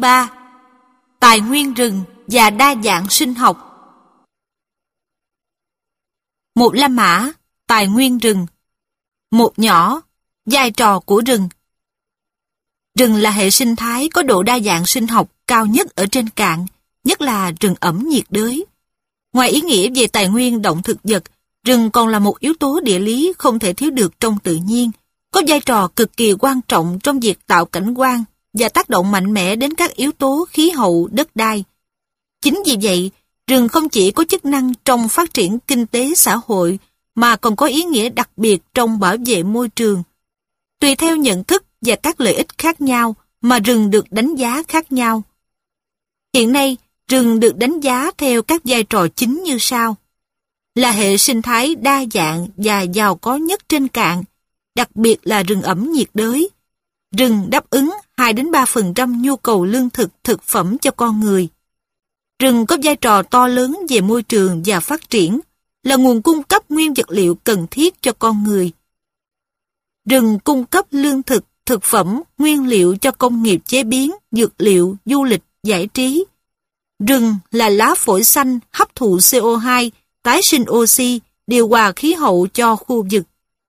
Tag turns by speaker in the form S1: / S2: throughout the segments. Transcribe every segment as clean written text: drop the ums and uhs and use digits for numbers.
S1: 3. Tài nguyên rừng và đa dạng sinh học. Một La Mã, tài nguyên rừng. Một nhỏ, vai trò của rừng. Rừng là hệ sinh thái có độ đa dạng sinh học cao nhất ở trên cạn, nhất là rừng ẩm nhiệt đới. Ngoài ý nghĩa về tài nguyên động thực vật, rừng còn là một yếu tố địa lý không thể thiếu được trong tự nhiên, có vai trò cực kỳ quan trọng trong việc tạo cảnh quan và tác động mạnh mẽ đến các yếu tố khí hậu, đất đai. Chính vì vậy, rừng không chỉ có chức năng trong phát triển kinh tế xã hội, mà còn có ý nghĩa đặc biệt trong bảo vệ môi trường. Tùy theo nhận thức và các lợi ích khác nhau mà rừng được đánh giá khác nhau. Hiện nay, rừng được đánh giá theo các vai trò chính như sau. Là hệ sinh thái đa dạng và giàu có nhất trên cạn, đặc biệt là rừng ẩm nhiệt đới. Rừng đáp ứng 2-3% nhu cầu lương thực, thực phẩm cho con người. Rừng có vai trò to lớn về môi trường và phát triển, là nguồn cung cấp nguyên vật liệu cần thiết cho con người. Rừng cung cấp lương thực, thực phẩm, nguyên liệu cho công nghiệp chế biến, dược liệu, du lịch, giải trí. Rừng là lá phổi xanh hấp thụ CO2, tái sinh oxy, điều hòa khí hậu cho khu vực.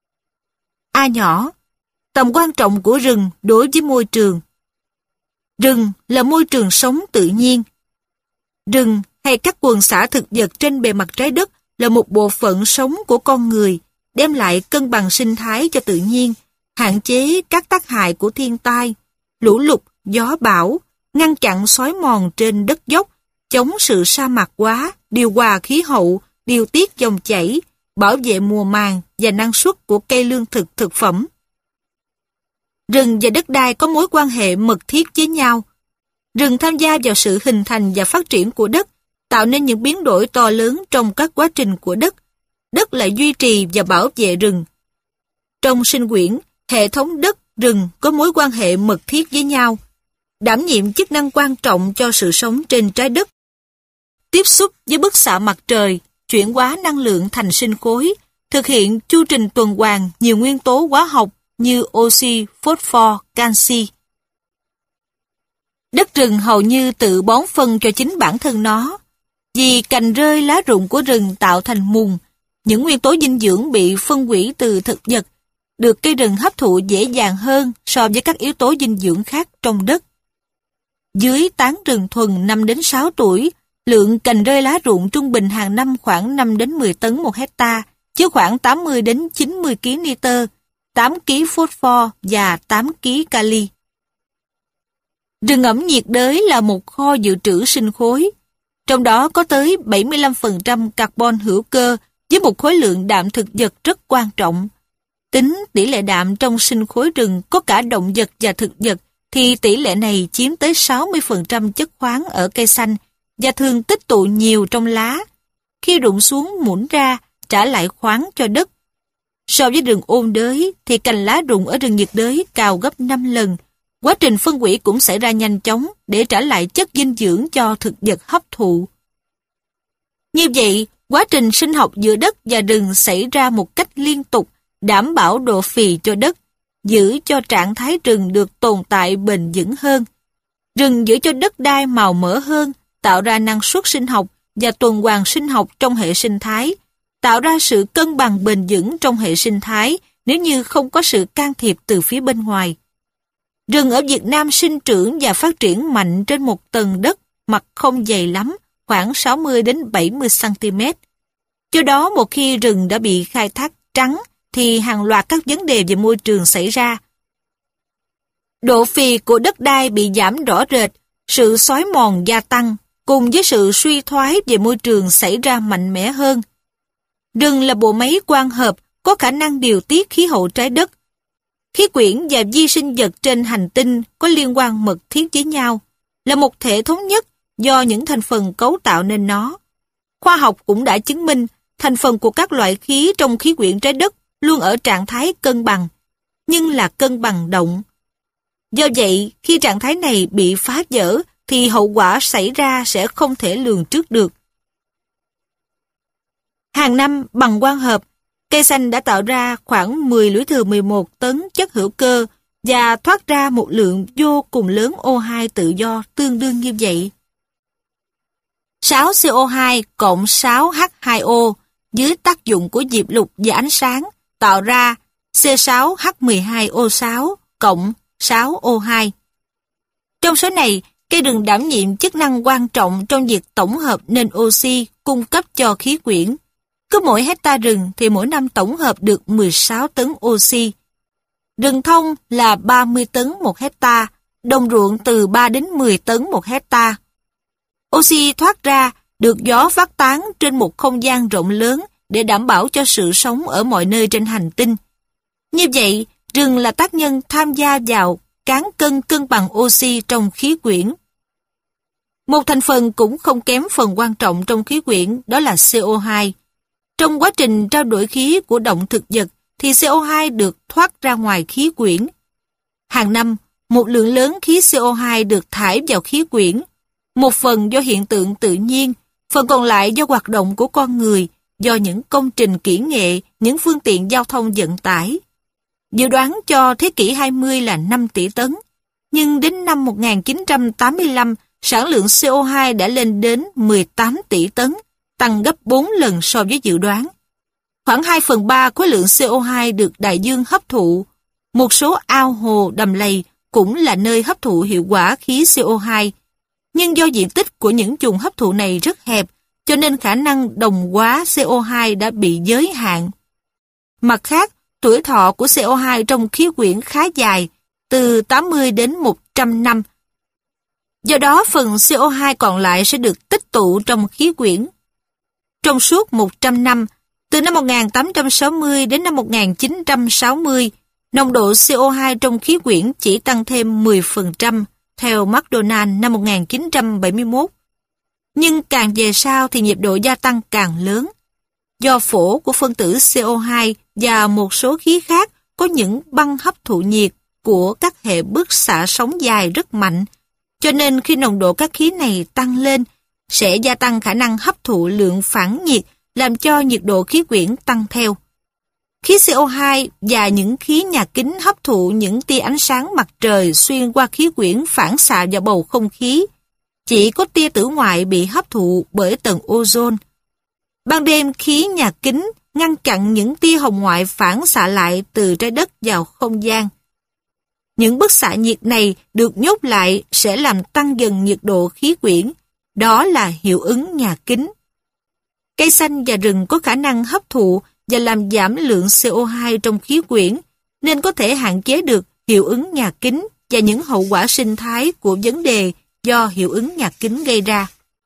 S1: A nhỏ, tầm quan trọng của rừng đối với môi trường. Rừng là môi trường sống tự nhiên. Rừng hay các quần xã thực vật trên bề mặt trái đất là một bộ phận sống của con người, đem lại cân bằng sinh thái cho tự nhiên, hạn chế các tác hại của thiên tai, lũ lụt, gió bão, ngăn chặn xói mòn trên đất dốc, chống sự sa mạc hóa, điều hòa khí hậu, điều tiết dòng chảy, bảo vệ mùa màng và năng suất của cây lương thực thực phẩm. Rừng và đất đai có mối quan hệ mật thiết với nhau. Rừng tham gia vào sự hình thành và phát triển của đất, tạo nên những biến đổi to lớn trong các quá trình của đất. Đất lại duy trì và bảo vệ rừng. Trong sinh quyển, hệ thống đất, rừng có mối quan hệ mật thiết với nhau, đảm nhiệm chức năng quan trọng cho sự sống trên trái đất. Tiếp xúc với bức xạ mặt trời, chuyển hóa năng lượng thành sinh khối, thực hiện chu trình tuần hoàn nhiều nguyên tố hóa học như oxy, phosphor, canxi. Đất rừng hầu như tự bón phân cho chính bản thân nó. Vì cành rơi lá rụng của rừng tạo thành mùn, những nguyên tố dinh dưỡng bị phân hủy từ thực vật, được cây rừng hấp thụ dễ dàng hơn so với các yếu tố dinh dưỡng khác trong đất. Dưới tán rừng thuần 5-6 tuổi, lượng cành rơi lá rụng trung bình hàng năm khoảng 5-10 tấn một hecta, chứa khoảng 80-90 kg nitơ, 8 kg phosphor và 8 kg kali. Rừng ẩm nhiệt đới là một kho dự trữ sinh khối, trong đó có tới 75% carbon hữu cơ với một khối lượng đạm thực vật rất quan trọng. Tính tỷ lệ đạm trong sinh khối rừng có cả động vật và thực vật thì tỷ lệ này chiếm tới 60% chất khoáng ở cây xanh và thường tích tụ nhiều trong lá. Khi rụng xuống muỗng ra, trả lại khoáng cho đất. So với rừng ôn đới thì cành lá rụng ở rừng nhiệt đới cao gấp 5 lần. Quá trình phân hủy cũng xảy ra nhanh chóng để trả lại chất dinh dưỡng cho thực vật hấp thụ. Như vậy, quá trình sinh học giữa đất và rừng xảy ra một cách liên tục, đảm bảo độ phì cho đất, giữ cho trạng thái rừng được tồn tại bền vững hơn. Rừng giữ cho đất đai màu mỡ hơn, tạo ra năng suất sinh học và tuần hoàn sinh học trong hệ sinh thái, tạo ra sự cân bằng bền vững trong hệ sinh thái nếu như không có sự can thiệp từ phía bên ngoài. Rừng ở Việt Nam sinh trưởng và phát triển mạnh trên một tầng đất mặt không dày lắm, khoảng 60-70 cm. Do đó một khi rừng đã bị khai thác trắng thì hàng loạt các vấn đề về môi trường xảy ra. Độ phì của đất đai bị giảm rõ rệt, sự xói mòn gia tăng, cùng với sự suy thoái về môi trường xảy ra mạnh mẽ hơn. Rừng là bộ máy quang hợp, có khả năng điều tiết khí hậu trái đất. Khí quyển và vi sinh vật trên hành tinh có liên quan mật thiết với nhau, là một thể thống nhất do những thành phần cấu tạo nên nó. Khoa học cũng đã chứng minh thành phần của các loại khí trong khí quyển trái đất luôn ở trạng thái cân bằng, nhưng là cân bằng động. Do vậy, khi trạng thái này bị phá vỡ, thì hậu quả xảy ra sẽ không thể lường trước được. Hàng năm, bằng quang hợp, cây xanh đã tạo ra khoảng 10 lũy thừa 11 tấn chất hữu cơ, và thoát ra một lượng vô cùng lớn O2 tự do tương đương như vậy. 6 CO2 cộng 6 H2O dưới tác dụng của diệp lục và ánh sáng tạo ra C6H12O6 cộng 6O2. Trong số này, cây rừng đảm nhiệm chức năng quan trọng trong việc tổng hợp nên oxy cung cấp cho khí quyển. Cứ mỗi hecta rừng thì mỗi năm tổng hợp được 16 tấn oxy. Rừng thông là 30 tấn một hecta, đồng ruộng từ 3 đến 10 tấn một hecta. Oxy thoát ra được gió phát tán trên một không gian rộng lớn để đảm bảo cho sự sống ở mọi nơi trên hành tinh. Như vậy, rừng là tác nhân tham gia vào cán cân cân bằng oxy trong khí quyển. Một thành phần cũng không kém phần quan trọng trong khí quyển, đó là CO2. Trong quá trình trao đổi khí của động thực vật thì CO2 được thoát ra ngoài khí quyển. Hàng năm, một lượng lớn khí CO2 được thải vào khí quyển, một phần do hiện tượng tự nhiên, phần còn lại do hoạt động của con người, do những công trình kỹ nghệ, những phương tiện giao thông vận tải. Dự đoán cho thế kỷ 20 là 5 tỷ tấn, nhưng đến năm 1985, sản lượng CO2 đã lên đến 18 tỷ tấn, tăng gấp 4 lần so với dự đoán. Khoảng 2/3 khối lượng CO2 được đại dương hấp thụ. Một số ao hồ đầm lầy cũng là nơi hấp thụ hiệu quả khí CO2. Nhưng do diện tích của những vùng hấp thụ này rất hẹp, cho nên khả năng đồng hóa CO2 đã bị giới hạn. Mặt khác, tuổi thọ của CO2 trong khí quyển khá dài, từ 80 đến 100 năm. Do đó, phần CO2 còn lại sẽ được tích tụ trong khí quyển. Trong suốt 100 năm, từ năm 1860 đến năm 1960, nồng độ CO2 trong khí quyển chỉ tăng thêm 10%, theo McDonald năm 1971. Nhưng càng về sau thì nhịp độ gia tăng càng lớn. Do phổ của phân tử CO2 và một số khí khác có những băng hấp thụ nhiệt của các hệ bức xạ sóng dài rất mạnh, cho nên khi nồng độ các khí này tăng lên, sẽ gia tăng khả năng hấp thụ lượng phản nhiệt, làm cho nhiệt độ khí quyển tăng theo. Khí CO2 và những khí nhà kính hấp thụ những tia ánh sáng mặt trời xuyên qua khí quyển phản xạ vào bầu không khí. Chỉ có tia tử ngoại bị hấp thụ bởi tầng ozone. Ban đêm, khí nhà kính ngăn chặn những tia hồng ngoại phản xạ lại từ trái đất vào không gian. Những bức xạ nhiệt này được nhốt lại sẽ làm tăng dần nhiệt độ khí quyển. Đó là hiệu ứng nhà kính. Cây xanh và rừng có khả năng hấp thụ và làm giảm lượng CO2 trong khí quyển, nên có thể hạn chế được hiệu ứng nhà kính và những hậu quả sinh thái của vấn đề do hiệu ứng nhà kính gây ra.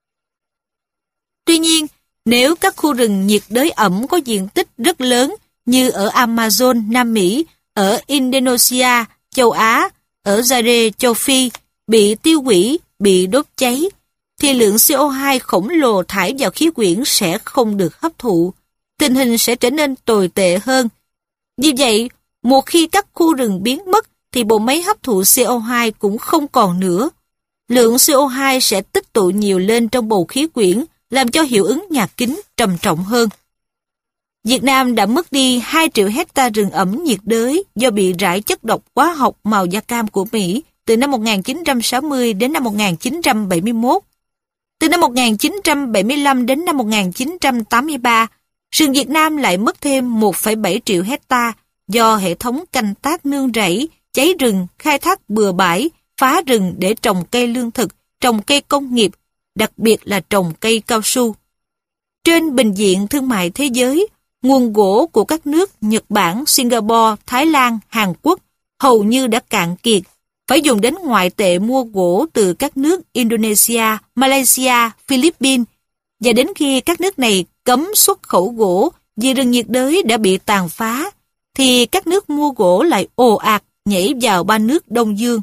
S1: Tuy nhiên, nếu các khu rừng nhiệt đới ẩm có diện tích rất lớn như ở Amazon, Nam Mỹ, ở Indonesia, châu Á, ở Zaire, châu Phi, bị tiêu hủy, bị đốt cháy, thì lượng CO2 khổng lồ thải vào khí quyển sẽ không được hấp thụ. Tình hình sẽ trở nên tồi tệ hơn. Như vậy, một khi các khu rừng biến mất, thì bộ máy hấp thụ CO2 cũng không còn nữa. Lượng CO2 sẽ tích tụ nhiều lên trong bầu khí quyển, làm cho hiệu ứng nhà kính trầm trọng hơn. Việt Nam đã mất đi 2 triệu hecta rừng ẩm nhiệt đới do bị rải chất độc hóa học màu da cam của Mỹ từ năm 1960 đến năm 1971. Từ năm 1975 đến năm 1983, rừng Việt Nam lại mất thêm 1,7 triệu hecta do hệ thống canh tác nương rẫy, cháy rừng, khai thác bừa bãi, phá rừng để trồng cây lương thực, trồng cây công nghiệp, đặc biệt là trồng cây cao su. Trên bình diện thương mại thế giới, nguồn gỗ của các nước Nhật Bản, Singapore, Thái Lan, Hàn Quốc hầu như đã cạn kiệt, phải dùng đến ngoại tệ mua gỗ từ các nước Indonesia, Malaysia, Philippines, và đến khi các nước này cấm xuất khẩu gỗ vì rừng nhiệt đới đã bị tàn phá, thì các nước mua gỗ lại ồ ạt nhảy vào ba nước Đông Dương.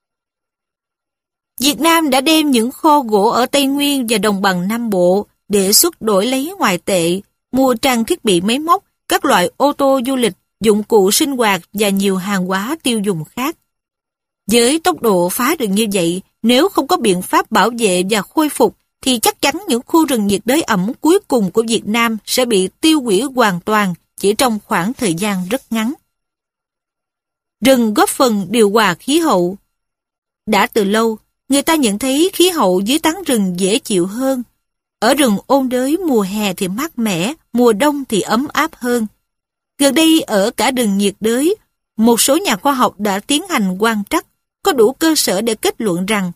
S1: Việt Nam đã đem những kho gỗ ở Tây Nguyên và Đồng bằng Nam Bộ để xuất đổi lấy ngoại tệ, mua trang thiết bị máy móc, các loại ô tô du lịch, dụng cụ sinh hoạt và nhiều hàng hóa tiêu dùng khác. Với tốc độ phá rừng như vậy, nếu không có biện pháp bảo vệ và khôi phục, thì chắc chắn những khu rừng nhiệt đới ẩm cuối cùng của Việt Nam sẽ bị tiêu hủy hoàn toàn chỉ trong khoảng thời gian rất ngắn. Rừng góp phần điều hòa khí hậu. Đã từ lâu, người ta nhận thấy khí hậu dưới tán rừng dễ chịu hơn. Ở rừng ôn đới mùa hè thì mát mẻ, mùa đông thì ấm áp hơn. Gần đây ở cả rừng nhiệt đới, một số nhà khoa học đã tiến hành quan trắc, có đủ cơ sở để kết luận rằng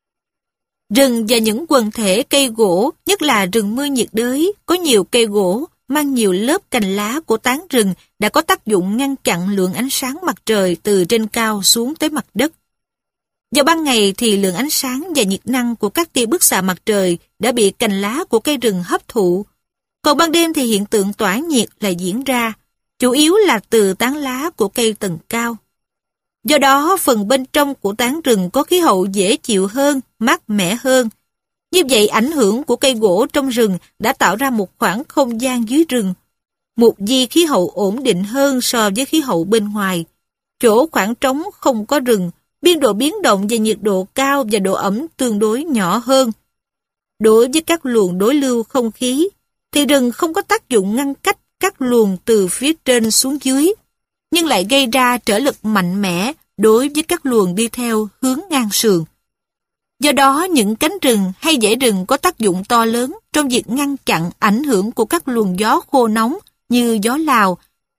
S1: rừng và những quần thể cây gỗ, nhất là rừng mưa nhiệt đới, có nhiều cây gỗ mang nhiều lớp cành lá của tán rừng đã có tác dụng ngăn chặn lượng ánh sáng mặt trời từ trên cao xuống tới mặt đất. Vào ban ngày thì lượng ánh sáng và nhiệt năng của các tia bức xạ mặt trời đã bị cành lá của cây rừng hấp thụ. Còn ban đêm thì hiện tượng tỏa nhiệt lại diễn ra, chủ yếu là từ tán lá của cây tầng cao. Do đó, phần bên trong của tán rừng có khí hậu dễ chịu hơn, mát mẻ hơn. Như vậy, ảnh hưởng của cây gỗ trong rừng đã tạo ra một khoảng không gian dưới rừng, một vi khí hậu ổn định hơn so với khí hậu bên ngoài. Chỗ khoảng trống không có rừng, biên độ biến động về nhiệt độ cao và độ ẩm tương đối nhỏ hơn. Đối với các luồng đối lưu không khí, thì rừng không có tác dụng ngăn cách các luồng từ phía trên xuống dưới, nhưng lại gây ra trở lực mạnh mẽ đối với các luồng đi theo hướng ngang sườn. Do đó, những cánh rừng hay dãy rừng có tác dụng to lớn trong việc ngăn chặn ảnh hưởng của các luồng gió khô nóng như gió Lào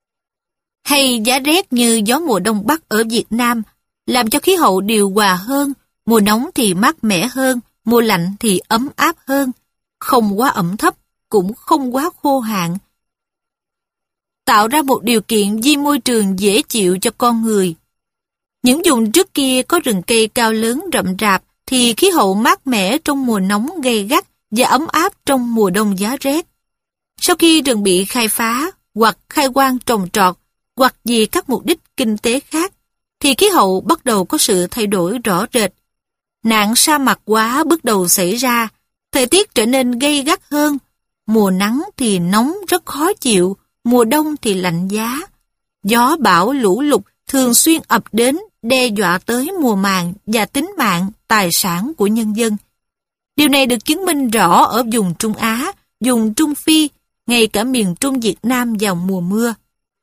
S1: hay giá rét như gió mùa đông bắc ở Việt Nam, làm cho khí hậu điều hòa hơn, mùa nóng thì mát mẻ hơn, mùa lạnh thì ấm áp hơn, không quá ẩm thấp, cũng không quá khô hạn, tạo ra một điều kiện vi môi trường dễ chịu cho con người. Những vùng trước kia có rừng cây cao lớn rậm rạp thì khí hậu mát mẻ trong mùa nóng gay gắt và ấm áp trong mùa đông giá rét. Sau khi rừng bị khai phá hoặc khai quang trồng trọt hoặc vì các mục đích kinh tế khác, thì khí hậu bắt đầu có sự thay đổi rõ rệt. Nạn sa mạc hóa bắt đầu xảy ra, thời tiết trở nên gay gắt hơn, mùa nắng thì nóng rất khó chịu, mùa đông thì lạnh giá. Gió bão lũ lụt thường xuyên ập đến, đe dọa tới mùa màng và tính mạng, tài sản của nhân dân. Điều này được chứng minh rõ ở vùng Trung Á, vùng Trung Phi, ngay cả miền Trung Việt Nam vào mùa mưa.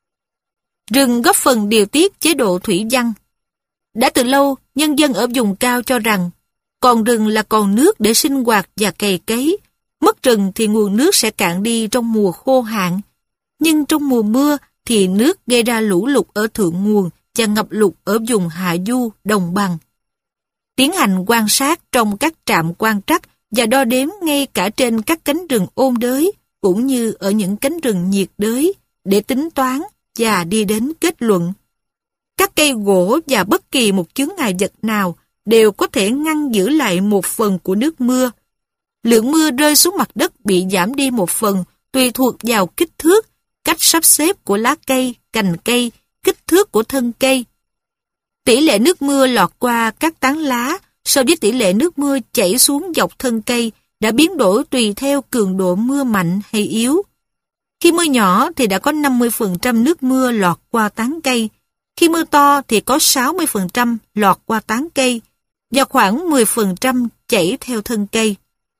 S1: Rừng góp phần điều tiết chế độ thủy văn. Đã từ lâu, nhân dân ở vùng cao cho rằng còn rừng là còn nước để sinh hoạt và cày cấy. Mất rừng thì nguồn nước sẽ cạn đi trong mùa khô hạn. Nhưng trong mùa mưa thì nước gây ra lũ lụt ở thượng nguồn và ngập lụt ở vùng hạ du, đồng bằng. Tiến hành quan sát trong các trạm quan trắc và đo đếm ngay cả trên các cánh rừng ôn đới cũng như ở những cánh rừng nhiệt đới để tính toán và đi đến kết luận. Các cây gỗ và bất kỳ một chướng ngại vật nào đều có thể ngăn giữ lại một phần của nước mưa. Lượng mưa rơi xuống mặt đất bị giảm đi một phần tùy thuộc vào kích thước, cách sắp xếp của lá cây, cành cây, kích thước của thân cây. Tỷ lệ nước mưa lọt qua các tán lá so với tỷ lệ nước mưa chảy xuống dọc thân cây đã biến đổi tùy theo cường độ mưa mạnh hay yếu. Khi mưa nhỏ thì đã có 50% nước mưa lọt qua tán cây, khi mưa to thì có 60% lọt qua tán cây và khoảng 10% chảy theo thân cây.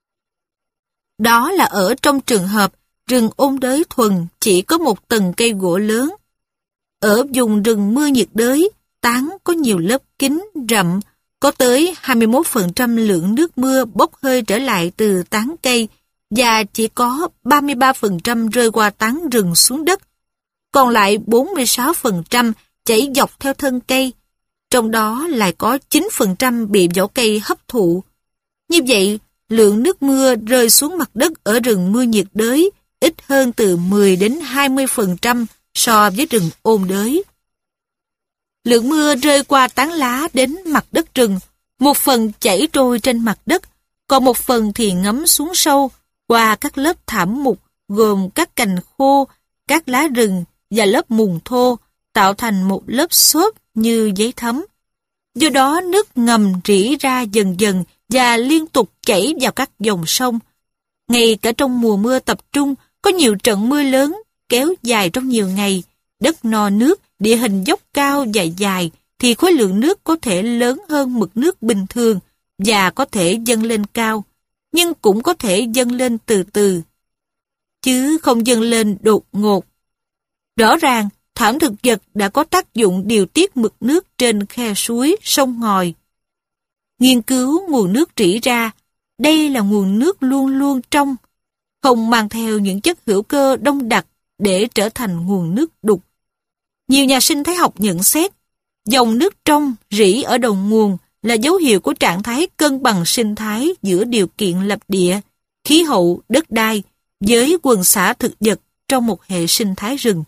S1: Đó là ở trong trường hợp rừng ôn đới thuần chỉ có một tầng cây gỗ lớn. Ở vùng rừng mưa nhiệt đới, tán có nhiều lớp kín, rậm, có tới 21% lượng nước mưa bốc hơi trở lại từ tán cây và chỉ có 33% rơi qua tán rừng xuống đất. Còn lại 46% chảy dọc theo thân cây, trong đó lại có 9% bị vỏ cây hấp thụ. Như vậy, lượng nước mưa rơi xuống mặt đất ở rừng mưa nhiệt đới ít hơn từ 10 đến 20% so với rừng ôn đới. Lượng mưa rơi qua tán lá đến mặt đất rừng, một phần chảy trôi trên mặt đất, còn một phần thì ngấm xuống sâu qua các lớp thảm mục gồm các cành khô, các lá rừng và lớp mùn thô, tạo thành một lớp xốp như giấy thấm. Do đó nước ngầm rỉ ra dần dần và liên tục chảy vào các dòng sông. Ngay cả trong mùa mưa tập trung, có nhiều trận mưa lớn kéo dài trong nhiều ngày, đất no nước, địa hình dốc cao và dài, thì khối lượng nước có thể lớn hơn mực nước bình thường và có thể dâng lên cao, nhưng cũng có thể dâng lên từ từ, chứ không dâng lên đột ngột. Rõ ràng, thảm thực vật đã có tác dụng điều tiết mực nước trên khe suối, sông ngòi. Nghiên cứu nguồn nước rỉ ra, đây là nguồn nước luôn luôn trong, không mang theo những chất hữu cơ đông đặc để trở thành nguồn nước đục. Nhiều nhà sinh thái học nhận xét, dòng nước trong rỉ ở đầu nguồn là dấu hiệu của trạng thái cân bằng sinh thái giữa điều kiện lập địa, khí hậu, đất đai với quần xã thực vật trong một hệ sinh thái rừng.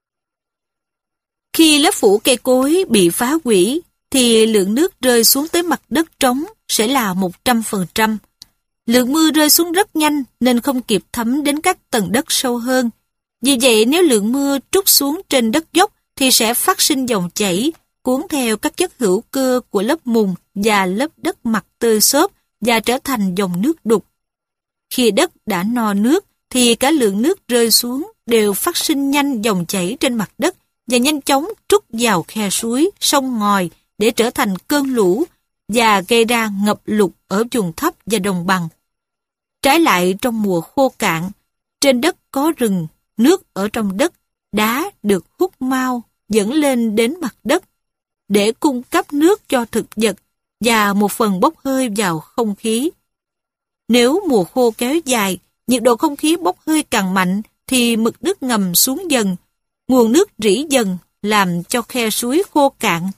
S1: Khi lớp phủ cây cối bị phá hủy, thì lượng nước rơi xuống tới mặt đất trống sẽ là 100%. Lượng mưa rơi xuống rất nhanh nên không kịp thấm đến các tầng đất sâu hơn. Vì vậy nếu lượng mưa trút xuống trên đất dốc thì sẽ phát sinh dòng chảy, cuốn theo các chất hữu cơ của lớp mùn và lớp đất mặt tơi xốp và trở thành dòng nước đục. Khi đất đã no nước thì cả lượng nước rơi xuống đều phát sinh nhanh dòng chảy trên mặt đất và nhanh chóng trút vào khe suối, sông ngòi để trở thành cơn lũ và gây ra ngập lụt ở vùng thấp và đồng bằng. Trái lại trong mùa khô cạn, trên đất có rừng, nước ở trong đất, đá được hút mau dẫn lên đến mặt đất để cung cấp nước cho thực vật và một phần bốc hơi vào không khí. Nếu mùa khô kéo dài, nhiệt độ không khí bốc hơi càng mạnh thì mực nước ngầm xuống dần, nguồn nước rỉ dần làm cho khe suối khô cạn.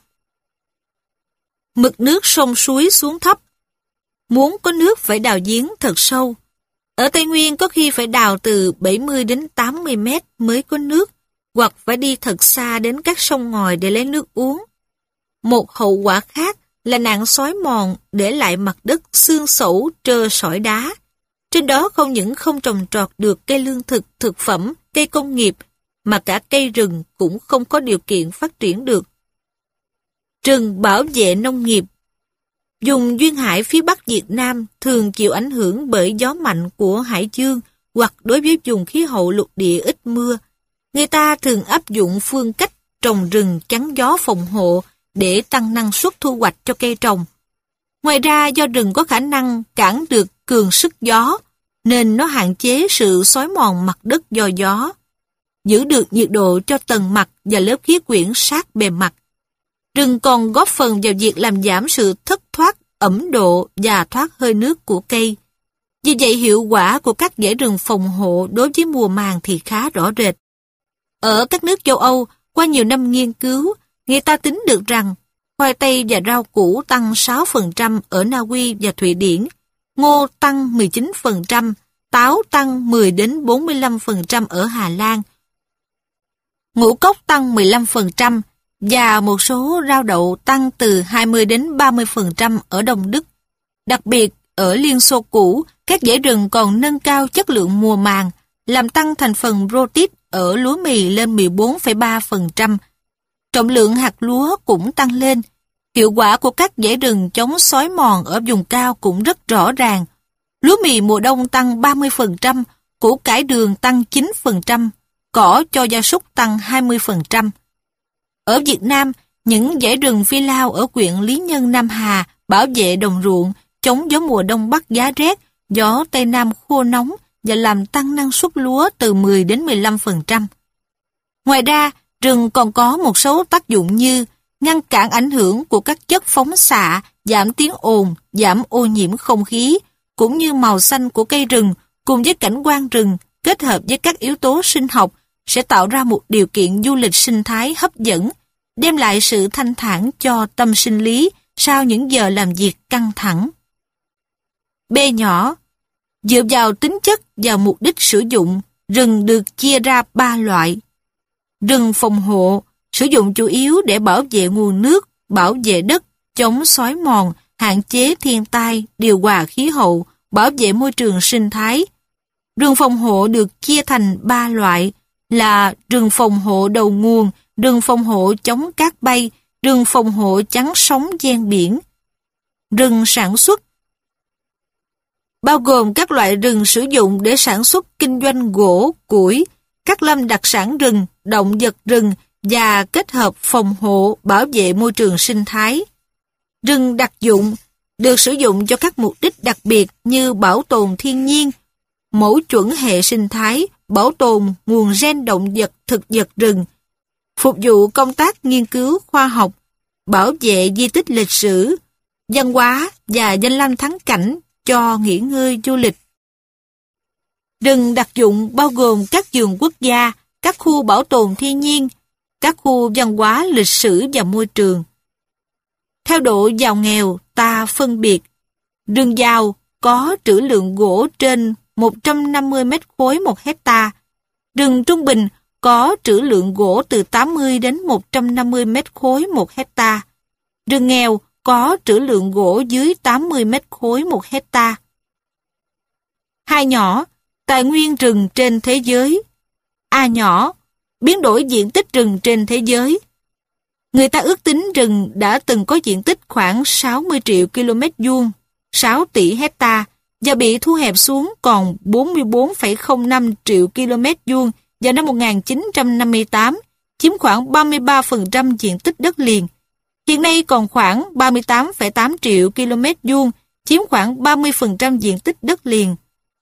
S1: Mực nước sông suối xuống thấp. Muốn có nước phải đào giếng thật sâu. Ở Tây Nguyên có khi phải đào từ 70 đến 80 mét mới có nước, hoặc phải đi thật xa đến các sông ngòi để lấy nước uống. Một hậu quả khác là nạn xói mòn để lại mặt đất xương sẩu trơ sỏi đá. Trên đó không những không trồng trọt được cây lương thực, thực phẩm, cây công nghiệp, mà cả cây rừng cũng không có điều kiện phát triển được. Rừng bảo vệ nông nghiệp. Vùng duyên hải phía Bắc Việt Nam thường chịu ảnh hưởng bởi gió mạnh của hải dương hoặc đối với vùng khí hậu lục địa ít mưa. Người ta thường áp dụng phương cách trồng rừng chắn gió phòng hộ để tăng năng suất thu hoạch cho cây trồng. Ngoài ra do rừng có khả năng cản được cường sức gió, nên nó hạn chế sự xói mòn mặt đất do gió, giữ được nhiệt độ cho tầng mặt và lớp khí quyển sát bề mặt. Rừng còn góp phần vào việc làm giảm sự thất thoát ẩm độ và thoát hơi nước của cây. Vì vậy hiệu quả của các dãy rừng phòng hộ đối với mùa màng thì khá rõ rệt. Ở các nước châu Âu, qua nhiều năm nghiên cứu, người ta tính được rằng khoai tây và rau củ tăng 6% ở Na Uy và Thụy Điển, ngô tăng 19%, táo tăng 10 đến 45% ở Hà Lan, ngũ cốc tăng 15% và một số rau đậu tăng từ 20 đến 30% ở Đông Đức. Đặc biệt, ở Liên Xô cũ, các dãy rừng còn nâng cao chất lượng mùa màng, làm tăng thành phần protein ở lúa mì lên 14,3%. Trọng lượng hạt lúa cũng tăng lên. Hiệu quả của các dãy rừng chống xói mòn ở vùng cao cũng rất rõ ràng. Lúa mì mùa đông tăng 30%, củ cải đường tăng 9%, cỏ cho gia súc tăng 20%. Ở Việt Nam, những dãy rừng phi lao ở huyện Lý Nhân, Nam Hà bảo vệ đồng ruộng, chống gió mùa đông bắc giá rét, gió Tây Nam khô nóng và làm tăng năng suất lúa từ 10 đến 15%. Ngoài ra, rừng còn có một số tác dụng như ngăn cản ảnh hưởng của các chất phóng xạ, giảm tiếng ồn, giảm ô nhiễm không khí, cũng như màu xanh của cây rừng cùng với cảnh quan rừng kết hợp với các yếu tố sinh học sẽ tạo ra một điều kiện du lịch sinh thái hấp dẫn, đem lại sự thanh thản cho tâm sinh lý sau những giờ làm việc căng thẳng. B nhỏ. Dựa vào tính chất và mục đích sử dụng, rừng được chia ra 3 loại. Rừng phòng hộ, sử dụng chủ yếu để bảo vệ nguồn nước, bảo vệ đất, chống xói mòn, hạn chế thiên tai, điều hòa khí hậu, bảo vệ môi trường sinh thái. Rừng phòng hộ được chia thành 3 loại là rừng phòng hộ đầu nguồn, rừng phòng hộ chống cát bay, rừng phòng hộ chắn sóng ven biển. Rừng sản xuất bao gồm các loại rừng sử dụng để sản xuất kinh doanh gỗ, củi, các lâm đặc sản rừng, động vật rừng và kết hợp phòng hộ bảo vệ môi trường sinh thái. Rừng đặc dụng được sử dụng cho các mục đích đặc biệt như bảo tồn thiên nhiên, mẫu chuẩn hệ sinh thái, bảo tồn nguồn gen động vật, thực vật rừng, phục vụ công tác nghiên cứu khoa học, bảo vệ di tích lịch sử, văn hóa và danh lam thắng cảnh cho nghỉ ngơi du lịch. Rừng đặc dụng bao gồm các vườn quốc gia, các khu bảo tồn thiên nhiên, các khu văn hóa lịch sử và môi trường. Theo độ giàu nghèo, ta phân biệt. Rừng giàu có trữ lượng gỗ trên 150 mét khối một hecta. Rừng trung bình có trữ lượng gỗ từ 80 đến 150 mét khối một hecta. Rừng nghèo có trữ lượng gỗ dưới 80 mét khối một hecta. Hai nhỏ, tài nguyên rừng trên thế giới. A nhỏ, biến đổi diện tích rừng trên thế giới. Người ta ước tính rừng đã từng có diện tích khoảng 60 triệu km vuông, 6 tỷ hecta và bị thu hẹp xuống còn 44,05 triệu km vuông vào năm 1958, chiếm khoảng 33% diện tích đất liền. Hiện nay còn khoảng 38,8 triệu km vuông, chiếm khoảng 30% diện tích đất liền.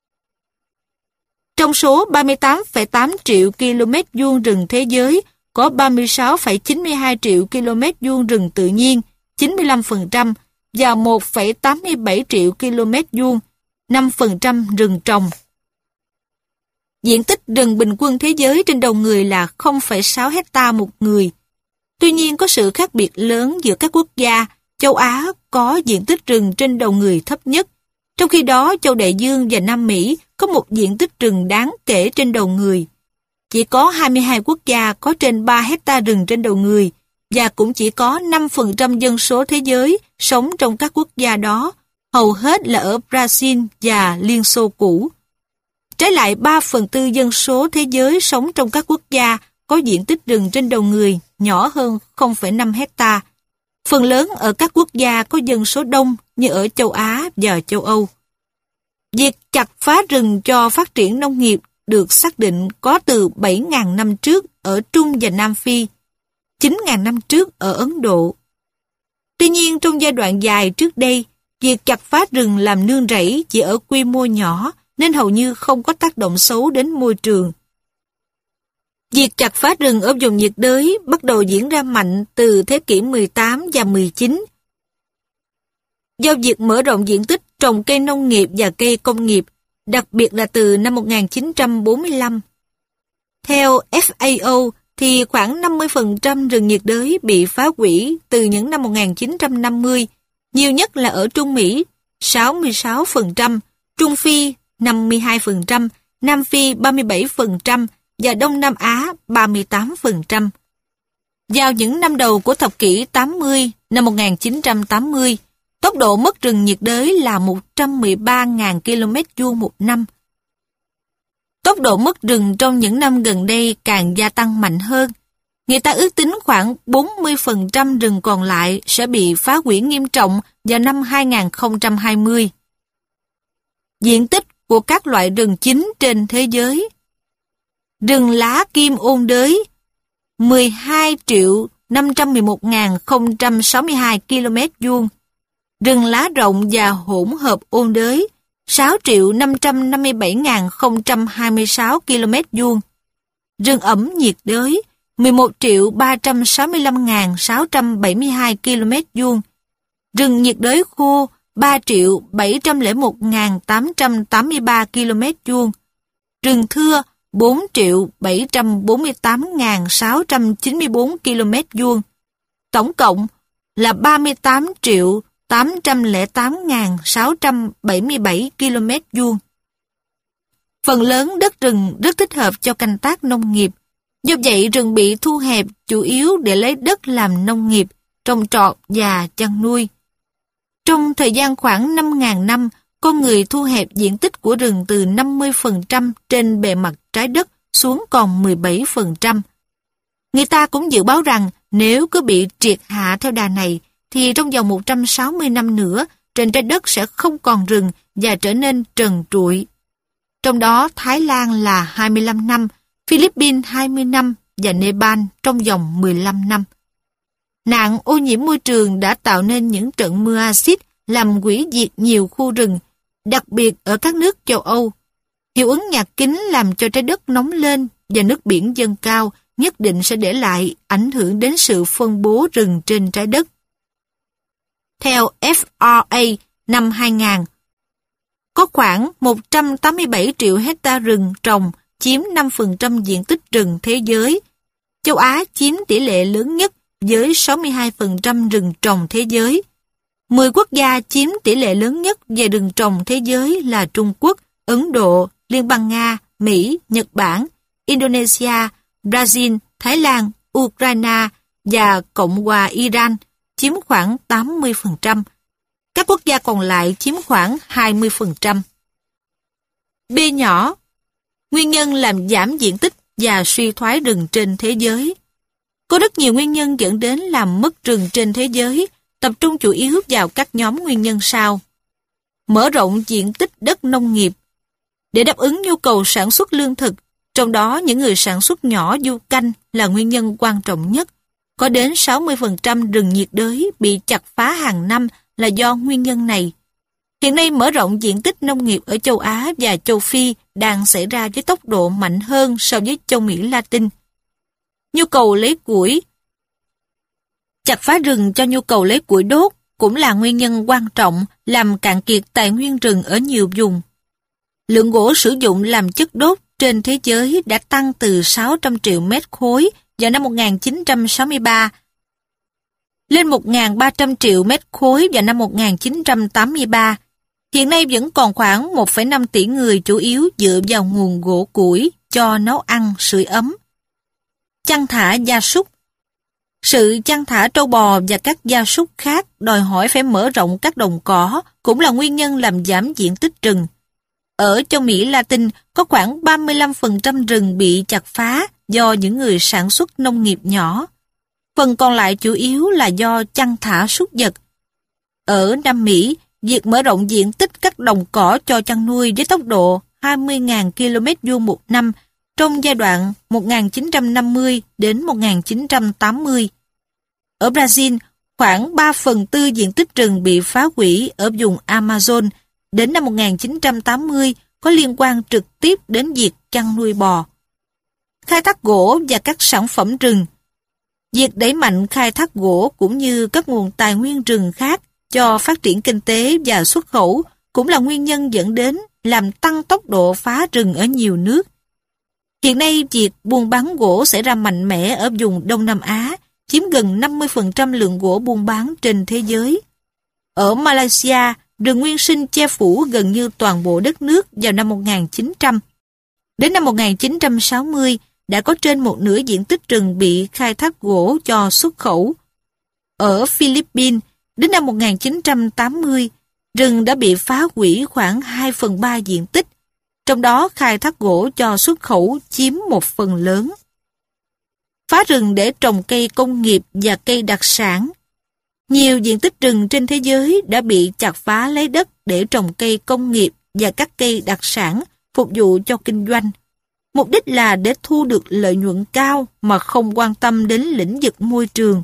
S1: Trong số 38,8 triệu km vuông rừng thế giới, có 36,92 triệu km vuông rừng tự nhiên, 95%, và 1,87 triệu km vuông, 5% rừng trồng. Diện tích rừng bình quân thế giới trên đầu người là 0,6 hecta một người. Tuy nhiên có sự khác biệt lớn giữa các quốc gia. Châu Á có diện tích rừng trên đầu người thấp nhất, trong khi đó châu Đại Dương và Nam Mỹ có một diện tích rừng đáng kể trên đầu người. Chỉ có 22 quốc gia có trên 3 hecta rừng trên đầu người, và cũng chỉ có 5% dân số thế giới sống trong các quốc gia đó, hầu hết là ở Brazil và Liên Xô cũ. Trái lại 3/4 dân số thế giới sống trong các quốc gia có diện tích rừng trên đầu người nhỏ hơn 0,5 hecta. Phần lớn ở các quốc gia có dân số đông như ở châu Á và châu Âu. Việc chặt phá rừng cho phát triển nông nghiệp được xác định có từ 7.000 năm trước ở Trung và Nam Phi, 9.000 năm trước ở Ấn Độ. Tuy nhiên trong giai đoạn dài trước đây, việc chặt phá rừng làm nương rẫy chỉ ở quy mô nhỏ nên hầu như không có tác động xấu đến môi trường. Việc chặt phá rừng ở vùng nhiệt đới bắt đầu diễn ra mạnh từ thế kỷ 18 và 19. Do việc mở rộng diện tích trồng cây nông nghiệp và cây công nghiệp, đặc biệt là từ năm 1945. Theo FAO thì khoảng 50% rừng nhiệt đới bị phá hủy từ những năm 1950, nhiều nhất là ở Trung Mỹ 66%, Trung Phi 52%, Nam Phi 37% và Đông Nam Á 38%. Vào những năm đầu của thập kỷ 80, năm 1980, tốc độ mất rừng nhiệt đới là 113.000 km vuông một năm. Tốc độ mất rừng trong những năm gần đây càng gia tăng mạnh hơn. Người ta ước tính khoảng 40% rừng còn lại sẽ bị phá hủy nghiêm trọng vào năm 2020. Diện tích của các loại rừng chính trên thế giới. Rừng lá kim ôn đới 12.511.062 km vuông. Rừng lá rộng và hỗn hợp ôn đới 6.557.026 km vuông. Rừng ẩm nhiệt đới 11.365.672 km vuông. Rừng nhiệt đới khô 3.701.883 km vuông. Rừng thưa 4.748.694 km vuông. Tổng cộng là 38.808.677 km vuông. Phần lớn đất rừng rất thích hợp cho canh tác nông nghiệp. Do vậy rừng bị thu hẹp chủ yếu để lấy đất làm nông nghiệp, trồng trọt và chăn nuôi. Trong thời gian khoảng 5.000 năm, con người thu hẹp diện tích của rừng từ 50% trên bề mặt trái đất xuống còn 17%. Người ta cũng dự báo rằng nếu cứ bị triệt hạ theo đà này, thì trong vòng 160 năm nữa, trên trái đất sẽ không còn rừng và trở nên trần trụi. Trong đó Thái Lan là 25 năm, Philippines 20 năm và Nepal trong vòng 15 năm. Nạn ô nhiễm môi trường đã tạo nên những trận mưa axit làm hủy diệt nhiều khu rừng, đặc biệt ở các nước châu Âu. Hiệu ứng nhà kính làm cho trái đất nóng lên và nước biển dâng cao nhất định sẽ để lại ảnh hưởng đến sự phân bố rừng trên trái đất. Theo FRA năm 2000, có khoảng 187 triệu hecta rừng trồng chiếm 5% diện tích rừng thế giới. Châu Á chiếm tỷ lệ lớn nhất với 62% rừng trồng thế giới. 10 quốc gia chiếm tỷ lệ lớn nhất về rừng trồng thế giới là Trung Quốc, Ấn Độ, Liên bang Nga, Mỹ, Nhật Bản, Indonesia, Brazil, Thái Lan, Ukraine và Cộng hòa Iran chiếm khoảng 80%. Các quốc gia còn lại chiếm khoảng 20%. B nhỏ. Nguyên nhân làm giảm diện tích và suy thoái rừng trên thế giới. Có rất nhiều nguyên nhân dẫn đến làm mất rừng trên thế giới, tập trung chủ yếu vào các nhóm nguyên nhân sau. Mở rộng diện tích đất nông nghiệp. Để đáp ứng nhu cầu sản xuất lương thực, trong đó những người sản xuất nhỏ du canh là nguyên nhân quan trọng nhất. Có đến 60% rừng nhiệt đới bị chặt phá hàng năm là do nguyên nhân này. Hiện nay mở rộng diện tích nông nghiệp ở châu Á và châu Phi đang xảy ra với tốc độ mạnh hơn so với châu Mỹ Latin. Nhu cầu lấy củi. Chặt phá rừng cho nhu cầu lấy củi đốt cũng là nguyên nhân quan trọng làm cạn kiệt tài nguyên rừng ở nhiều vùng. Lượng gỗ sử dụng làm chất đốt trên thế giới đã tăng từ 600 triệu mét khối vào năm 1963 lên 1.300 triệu mét khối vào năm 1983. Hiện nay vẫn còn khoảng 1,5 tỷ người chủ yếu dựa vào nguồn gỗ củi cho nấu ăn, sưởi ấm. Chăn thả gia súc. Sự chăn thả trâu bò và các gia súc khác đòi hỏi phải mở rộng các đồng cỏ cũng là nguyên nhân làm giảm diện tích rừng. Ở châu Mỹ Latin có khoảng 35% rừng bị chặt phá do những người sản xuất nông nghiệp nhỏ. Phần còn lại chủ yếu là do chăn thả súc vật. Ở Nam Mỹ, việc mở rộng diện tích các đồng cỏ cho chăn nuôi với tốc độ 20.000 km² một năm trong giai đoạn 1950 đến 1980. Ở Brazil, khoảng 3/4 diện tích rừng bị phá hủy ở vùng Amazon đến năm 1980 có liên quan trực tiếp đến việc chăn nuôi bò. Khai thác gỗ và các sản phẩm rừng. Việc đẩy mạnh khai thác gỗ cũng như các nguồn tài nguyên rừng khác cho phát triển kinh tế và xuất khẩu cũng là nguyên nhân dẫn đến làm tăng tốc độ phá rừng ở nhiều nước. Hiện nay, việc buôn bán gỗ xảy ra mạnh mẽ ở vùng Đông Nam Á, chiếm gần 50% lượng gỗ buôn bán trên thế giới. Ở Malaysia, rừng nguyên sinh che phủ gần như toàn bộ đất nước vào năm 1900. Đến năm 1960, đã có trên một nửa diện tích rừng bị khai thác gỗ cho xuất khẩu. Ở Philippines, đến năm 1980, rừng đã bị phá hủy khoảng 2/3 diện tích, trong đó khai thác gỗ cho xuất khẩu chiếm một phần lớn. Phá rừng để trồng cây công nghiệp và cây đặc sản. Nhiều diện tích rừng trên thế giới đã bị chặt phá lấy đất để trồng cây công nghiệp và các cây đặc sản phục vụ cho kinh doanh. Mục đích là để thu được lợi nhuận cao mà không quan tâm đến lĩnh vực môi trường.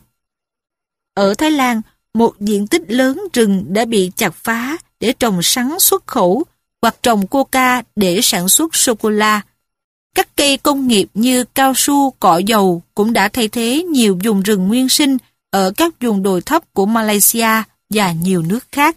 S1: Ở Thái Lan, một diện tích lớn rừng đã bị chặt phá để trồng sắn xuất khẩu hoặc trồng coca để sản xuất sô-cô-la. Các cây công nghiệp như cao su, cọ dầu cũng đã thay thế nhiều vùng rừng nguyên sinh ở các vùng đồi thấp của Malaysia và nhiều nước khác.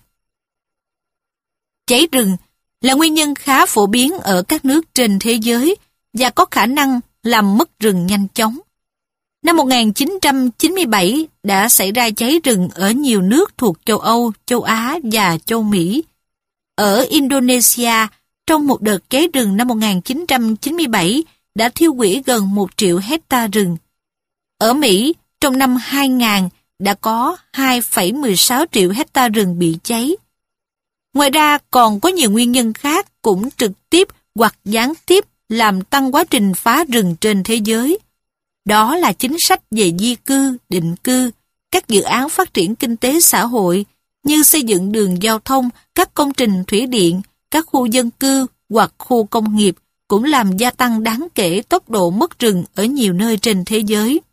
S1: Cháy rừng là nguyên nhân khá phổ biến ở các nước trên thế giới và có khả năng làm mất rừng nhanh chóng. Năm 1997 đã xảy ra cháy rừng ở nhiều nước thuộc châu Âu, châu Á và châu Mỹ. Ở Indonesia, trong một đợt cháy rừng năm 1997 đã thiêu hủy gần 1 triệu hecta rừng. Ở Mỹ, trong năm 2000 đã có 2,16 triệu hecta rừng bị cháy. Ngoài ra còn có nhiều nguyên nhân khác cũng trực tiếp hoặc gián tiếp làm tăng quá trình phá rừng trên thế giới. Đó là chính sách về di cư, định cư, các dự án phát triển kinh tế xã hội như xây dựng đường giao thông, các công trình thủy điện, các khu dân cư hoặc khu công nghiệp cũng làm gia tăng đáng kể tốc độ mất rừng ở nhiều nơi trên thế giới.